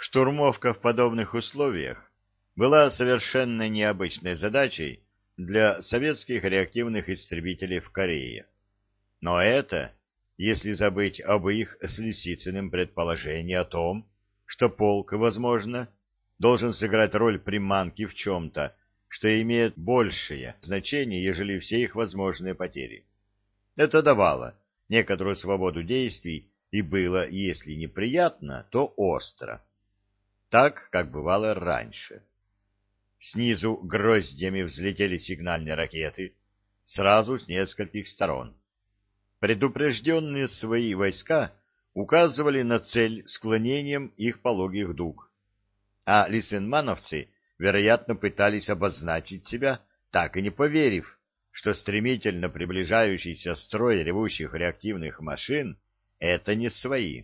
Штурмовка в подобных условиях была совершенно необычной задачей для советских реактивных истребителей в Корее. Но это, если забыть об их с Лисицыным предположении о том, что полк, возможно, должен сыграть роль приманки в чем-то, что имеет большее значение, ежели все их возможные потери. Это давало некоторую свободу действий и было, если неприятно, то остро. Так, как бывало раньше. Снизу гроздьями взлетели сигнальные ракеты, сразу с нескольких сторон. Предупрежденные свои войска указывали на цель склонением их пологих дуг, а лисенмановцы, вероятно, пытались обозначить себя, так и не поверив, что стремительно приближающийся строй ревущих реактивных машин — это не свои.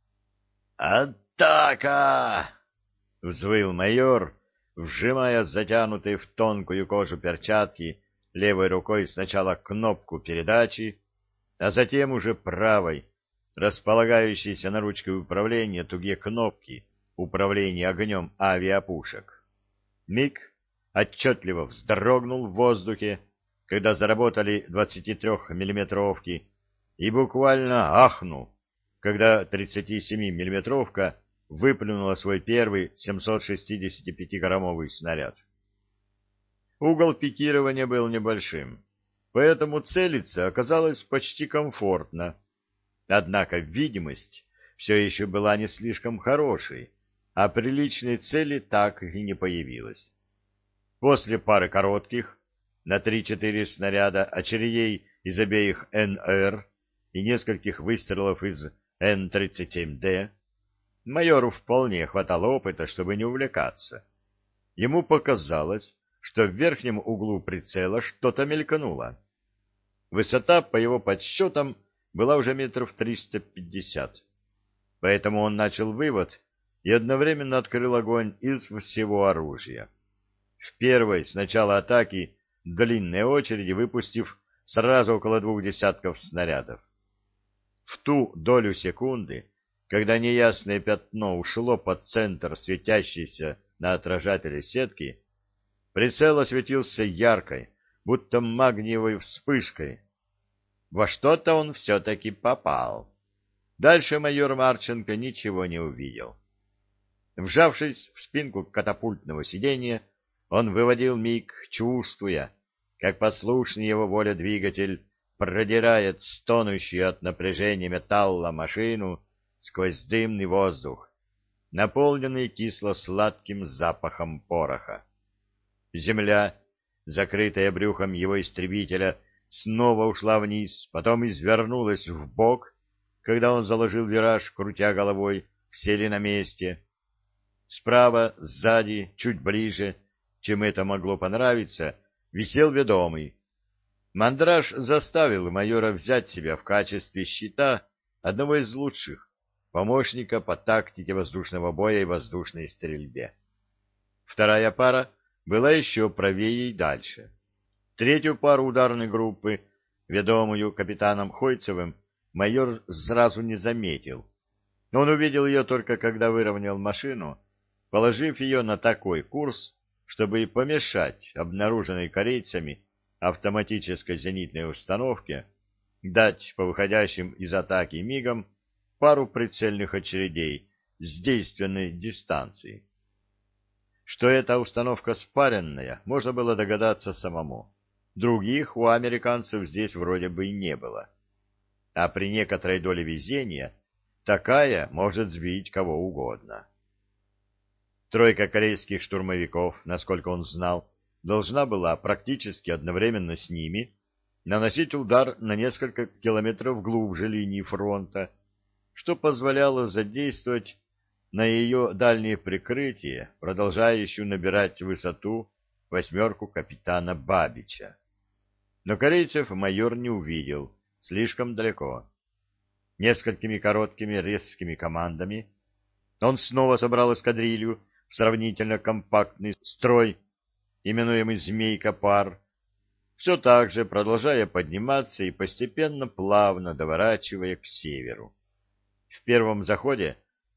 «Атака!» — взвыл майор, вжимая затянутые в тонкую кожу перчатки левой рукой сначала кнопку передачи, а затем уже правой, располагающейся на ручке управления тугие кнопки управления огнем авиапушек. Миг отчетливо вздрогнул в воздухе, когда заработали 23-миллиметровки, и буквально ахнул, когда 37-миллиметровка выплюнула свой первый 765-граммовый снаряд. Угол пикирования был небольшим, поэтому целиться оказалось почти комфортно. Однако видимость все еще была не слишком хорошей, а приличной цели так и не появилась. После пары коротких, на 3-4 снаряда, очередей из обеих НР и нескольких выстрелов из Н-37Д, майору вполне хватало опыта, чтобы не увлекаться. Ему показалось, что в верхнем углу прицела что-то мелькнуло. Высота, по его подсчетам, была уже метров 350. Поэтому он начал вывод и одновременно открыл огонь из всего оружия. В первой, с начала атаки, длинной очереди, выпустив сразу около 2 десятков снарядов. В ту долю секунды, когда неясное пятно ушло под центр светящейся на отражателе сетки, прицел осветился яркой, будто магниевой вспышкой. Во что-то он все-таки попал. Дальше майор Марченко ничего не увидел. Вжавшись в спинку катапультного сиденья, он выводил миг, чувствуя, как послушный его воле двигатель продирает стонущую от напряжения металла машину сквозь дымный воздух, наполненный кисло-сладким запахом пороха. Земля, закрытая брюхом его истребителя, снова ушла вниз, потом извернулась вбок, когда он заложил вираж, крутя головой, сели на месте. Справа, сзади, чуть ближе, чем это могло понравиться, висел ведомый. Мандраж заставил майора взять себя в качестве щита одного из лучших, помощника по тактике воздушного боя и воздушной стрельбе. Вторая пара была еще правее и дальше. Третью пару ударной группы, ведомую капитаном Хойцевым, майор сразу не заметил. Он увидел ее только когда выровнял машину, положив ее на такой курс, чтобы помешать обнаруженной корейцами автоматической зенитной установке дать по выходящим из атаки мигам пару прицельных очередей с действенной дистанции. Что эта установка спаренная, можно было догадаться самому. Других у американцев здесь вроде бы и не было. А при некоторой доле везения такая может сбить кого угодно. Тройка корейских штурмовиков, насколько он знал, должна была практически одновременно с ними наносить удар на несколько километров глубже линии фронта, что позволяло задействовать на ее дальнее прикрытие, продолжающую набирать высоту, восьмерку капитана Бабича. Но корейцев майор не увидел, слишком далеко. Несколькими короткими резкими командами он снова собрал эскадрилью в сравнительно компактный строй, именуемый «Змейка-пар», все так же продолжая подниматься и постепенно плавно доворачивая к северу. В первом заходе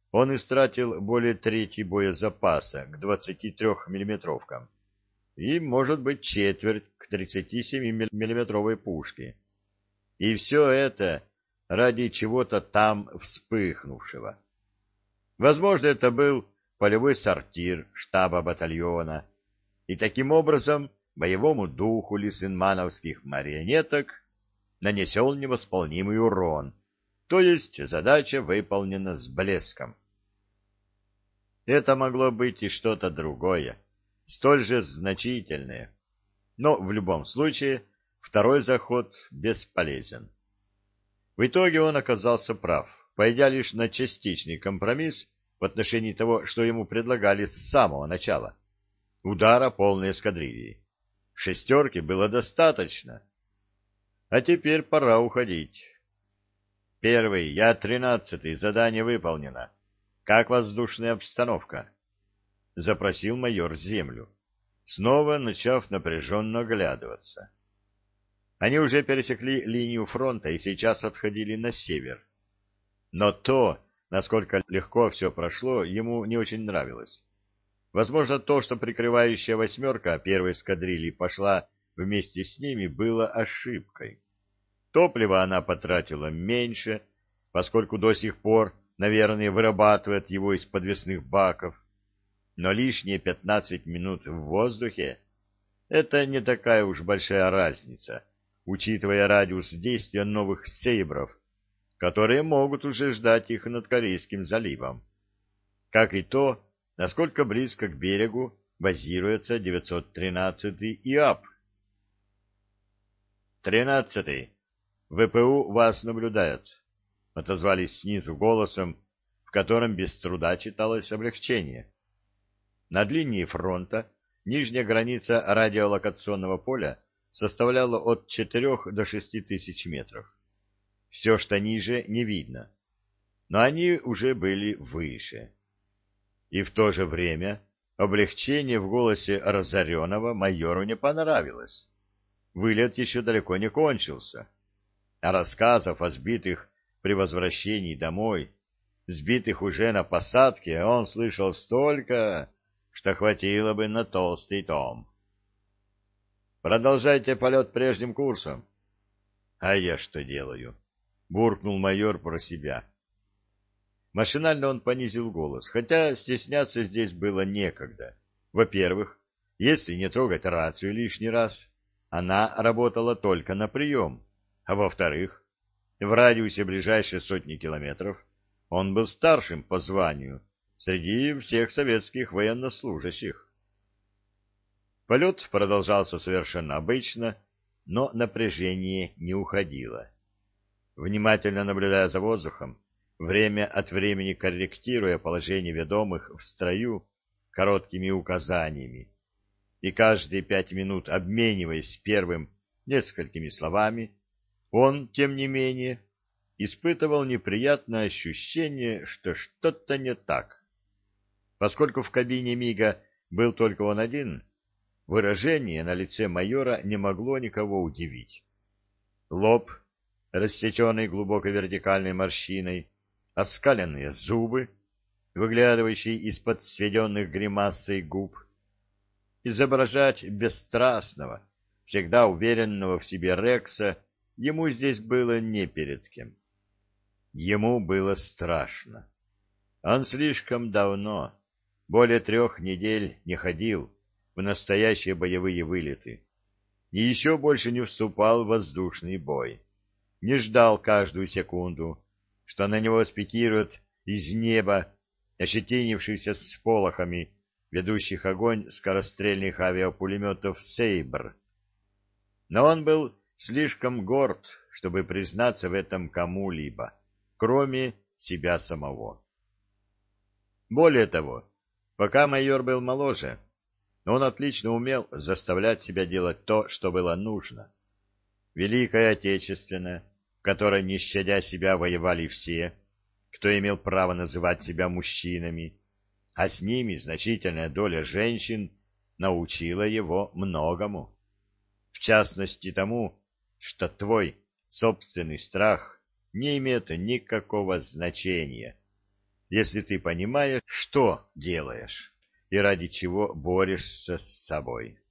он истратил более трети боезапаса к 23-миллиметровкам и, может быть, четверть к 37-миллиметровой пушке. И все это ради чего-то там вспыхнувшего. Возможно, это был полевой сортир штаба батальона, и таким образом боевому духу лисенмановских марионеток нанесен невосполнимый урон, то есть задача выполнена с блеском. Это могло быть и что-то другое, столь же значительное, но в любом случае второй заход бесполезен. В итоге он оказался прав, пойдя лишь на частичный компромисс в отношении того, что ему предлагали с самого начала. Удара полной эскадрильи. Шестерки было достаточно. А теперь пора уходить. Первый, я 13-й, задание выполнено. Как воздушная обстановка? Запросил майор землю, снова начав напряженно оглядываться. Они уже пересекли линию фронта и сейчас отходили на север. Но то, насколько легко все прошло, ему не очень нравилось. Возможно, то, что прикрывающая восьмерка первой эскадрильи пошла вместе с ними, было ошибкой. Топлива она потратила меньше, поскольку до сих пор, наверное, вырабатывает его из подвесных баков. Но лишние 15 минут в воздухе — это не такая уж большая разница, учитывая радиус действия новых «Сейбров», которые могут уже ждать их над Корейским заливом. Как и то, насколько близко к берегу базируется 913-й ИАП. 13-й. ВПУ вас наблюдает, — отозвались снизу голосом, в котором без труда читалось облегчение. Над линией фронта нижняя граница радиолокационного поля составляла от 4 до 6 тысяч метров. Все, что ниже, не видно, но они уже были выше. И в то же время облегчение в голосе разоренного майору не понравилось. Вылет еще далеко не кончился, а рассказов о сбитых при возвращении домой, сбитых уже на посадке, он слышал столько, что хватило бы на толстый том. «Продолжайте полет прежним курсом». «А я что делаю?» — буркнул майор про себя. Машинально он понизил голос, хотя стесняться здесь было некогда. Во-первых, если не трогать рацию лишний раз, она работала только на прием, а во-вторых, в радиусе ближайшей сотни километров он был старшим по званию среди всех советских военнослужащих. Полет продолжался совершенно обычно, но напряжение не уходило. Внимательно наблюдая за воздухом, время от времени корректируя положение ведомых в строю короткими указаниями, и каждые 5 минут обмениваясь первым несколькими словами, он, тем не менее, испытывал неприятное ощущение, что что-то не так. Поскольку в кабине Мига был только он один, выражение на лице майора не могло никого удивить. Лоб, рассеченный глубокой вертикальной морщиной, оскаленные зубы, выглядывающие из-под сведенных гримасой губ. Изображать бесстрастного, всегда уверенного в себе Рекса ему здесь было не перед кем. Ему было страшно. Он слишком давно, более 3 недель, не ходил в настоящие боевые вылеты и еще больше не вступал в воздушный бой, не ждал каждую секунду, что на него спикирует из неба, ощетинившихся сполохами, ведущих огонь скорострельных авиапулеметов «Сейбр». Но он был слишком горд, чтобы признаться в этом кому-либо, кроме себя самого. Более того, пока майор был моложе, он отлично умел заставлять себя делать то, что было нужно. Великая Отечественная, в которой, не щадя себя, воевали все, кто имел право называть себя мужчинами, а с ними значительная доля женщин, научила его многому. В частности тому, что твой собственный страх не имеет никакого значения. если ты понимаешь, что делаешь и ради чего борешься с собой.